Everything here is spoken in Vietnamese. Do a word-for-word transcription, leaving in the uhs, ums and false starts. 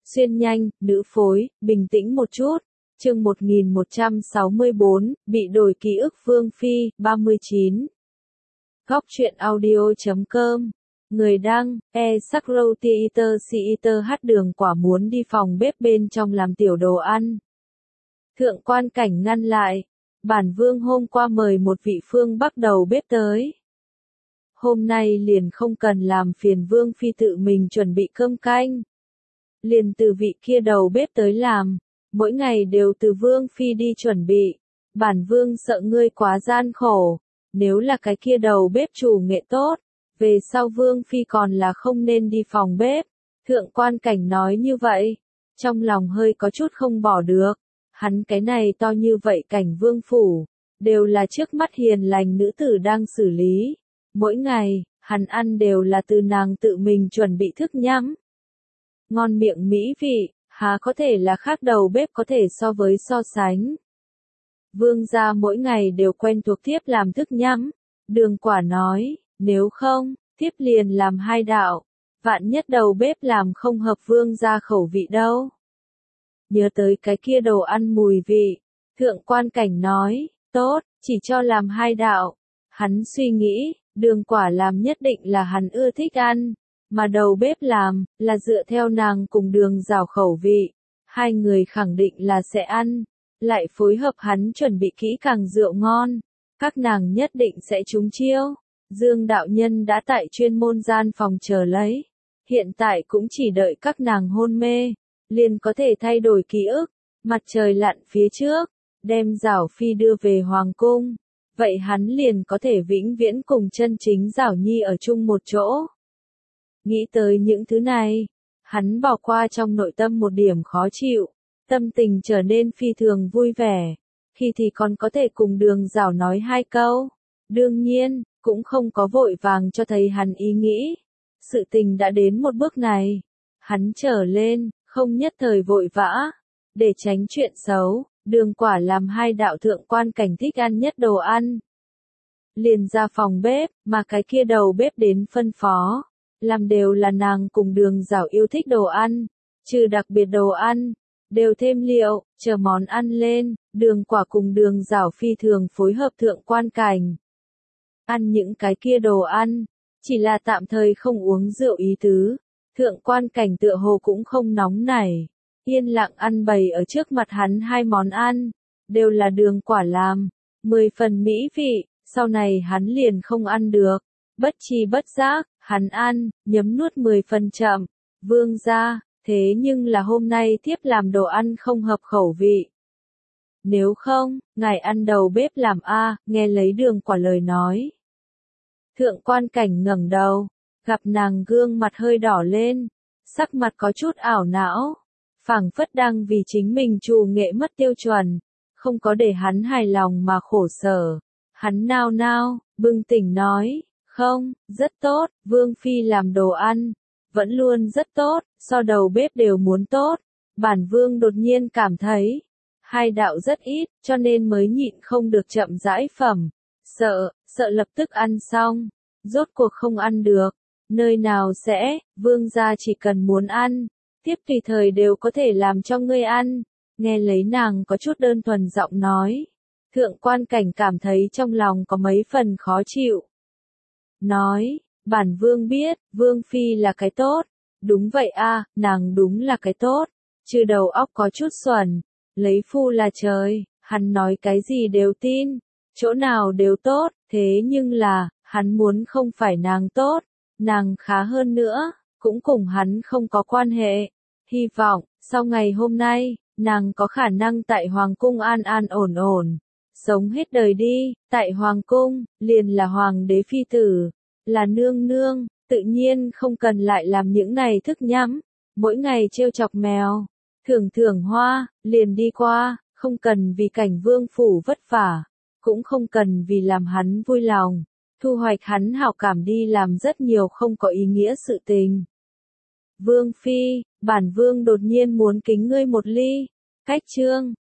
Xuyên nhanh, nữ phối, bình tĩnh một chút. Chương một nghìn một trăm sáu mươi tư, bị đổi ký ức Vương Phi, ba mươi chín. Góc truyện audio chấm com. Người đăng, e Sakro Theater Theater hát đường quả muốn đi phòng bếp bên trong làm tiểu đồ ăn. Thượng quan cảnh ngăn lại. Bản vương hôm qua mời một vị phương Bắc đầu bếp tới. Hôm nay liền không cần làm phiền Vương Phi tự mình chuẩn bị cơm canh. Liền từ vị kia đầu bếp tới làm, mỗi ngày đều từ Vương Phi đi chuẩn bị. Bản vương sợ ngươi quá gian khổ, nếu là cái kia đầu bếp chủ nghệ tốt, về sau Vương Phi còn là không nên đi phòng bếp. Thượng quan cảnh nói như vậy, trong lòng hơi có chút không bỏ được. Hắn cái này to như vậy cảnh vương phủ, đều là trước mắt hiền lành nữ tử đang xử lý. Mỗi ngày, hắn ăn đều là từ nàng tự mình chuẩn bị thức nhắm. Ngon miệng mỹ vị, há có thể là khác đầu bếp có thể so với so sánh. Vương gia mỗi ngày đều quen thuộc thiếp làm thức nhắm. Đường quả nói, nếu không, thiếp liền làm hai đạo. Vạn nhất đầu bếp làm không hợp vương gia khẩu vị đâu. Nhớ tới cái kia đồ ăn mùi vị, thượng quan cảnh nói, tốt, chỉ cho làm hai đạo. Hắn suy nghĩ, đường quả làm nhất định là hắn ưa thích ăn, mà đầu bếp làm, là dựa theo nàng cùng đường rào khẩu vị. Hai người khẳng định là sẽ ăn, lại phối hợp hắn chuẩn bị kỹ càng rượu ngon. Các nàng nhất định sẽ trúng chiêu. Dương đạo nhân đã tại chuyên môn gian phòng chờ lấy. Hiện tại cũng chỉ đợi các nàng hôn mê, liền có thể thay đổi ký ức. Mặt trời lặn phía trước, đem Giảo Phi đưa về hoàng cung. Vậy hắn liền có thể vĩnh viễn cùng chân chính Giảo Nhi ở chung một chỗ. Nghĩ tới những thứ này, hắn bỏ qua trong nội tâm một điểm khó chịu, tâm tình trở nên phi thường vui vẻ, khi thì còn có thể cùng đường Giảo nói hai câu. Đương nhiên, cũng không có vội vàng cho thấy hắn ý nghĩ. Sự tình đã đến một bước này, hắn trở lên, không nhất thời vội vã, để tránh chuyện xấu. Đường quả làm hai đạo thượng quan cảnh thích ăn nhất đồ ăn. Liền ra phòng bếp, mà cái kia đầu bếp đến phân phó. Làm đều là nàng cùng đường Giảo yêu thích đồ ăn. Trừ đặc biệt đồ ăn, đều thêm liệu, chờ món ăn lên. Đường quả cùng đường Giảo phi thường phối hợp thượng quan cảnh. Ăn những cái kia đồ ăn, chỉ là tạm thời không uống rượu ý tứ. Thượng quan cảnh tựa hồ cũng không nóng nảy. Yên lặng ăn bày ở trước mặt hắn hai món ăn, đều là đường quả làm, mười phần mỹ vị, sau này hắn liền không ăn được. Bất chi bất giác, hắn ăn, nhấm nuốt mười phần chậm. Vương gia, thế nhưng là hôm nay thiếp làm đồ ăn không hợp khẩu vị. Nếu không, ngài ăn đầu bếp làm a, nghe lấy đường quả lời nói. Thượng quan cảnh ngẩng đầu, gặp nàng gương mặt hơi đỏ lên, sắc mặt có chút ảo não. Phảng phất đang vì chính mình trù nghệ mất tiêu chuẩn, không có để hắn hài lòng mà khổ sở. Hắn nao nao, bừng tỉnh nói, không, rất tốt, Vương Phi làm đồ ăn, vẫn luôn rất tốt, so đầu bếp đều muốn tốt. Bản vương đột nhiên cảm thấy, hai đạo rất ít, cho nên mới nhịn không được chậm rãi phẩm. Sợ, sợ lập tức ăn xong, rốt cuộc không ăn được. Nơi nào sẽ, vương gia chỉ cần muốn ăn. Tiếp tùy thời đều có thể làm cho ngươi ăn. Nghe lấy nàng có chút đơn thuần giọng nói. Thượng quan cảnh cảm thấy trong lòng có mấy phần khó chịu. Nói, bản vương biết, Vương Phi là cái tốt. Đúng vậy a, nàng đúng là cái tốt. Chứ đầu óc có chút xuẩn. Lấy phu là trời, hắn nói cái gì đều tin. Chỗ nào đều tốt, thế nhưng là, hắn muốn không phải nàng tốt. Nàng khá hơn nữa, cũng cùng hắn không có quan hệ. Hy vọng, sau ngày hôm nay, nàng có khả năng tại Hoàng cung an an ổn ổn. Sống hết đời đi, tại Hoàng cung, liền là Hoàng đế phi tử, là nương nương, tự nhiên không cần lại làm những này thức nhắm. Mỗi ngày trêu chọc mèo, thưởng thưởng hoa, liền đi qua, không cần vì cảnh vương phủ vất vả, cũng không cần vì làm hắn vui lòng, thu hoạch hắn hảo cảm đi làm rất nhiều không có ý nghĩa sự tình. Vương Phi, bản vương đột nhiên muốn kính ngươi một ly. Cách chương,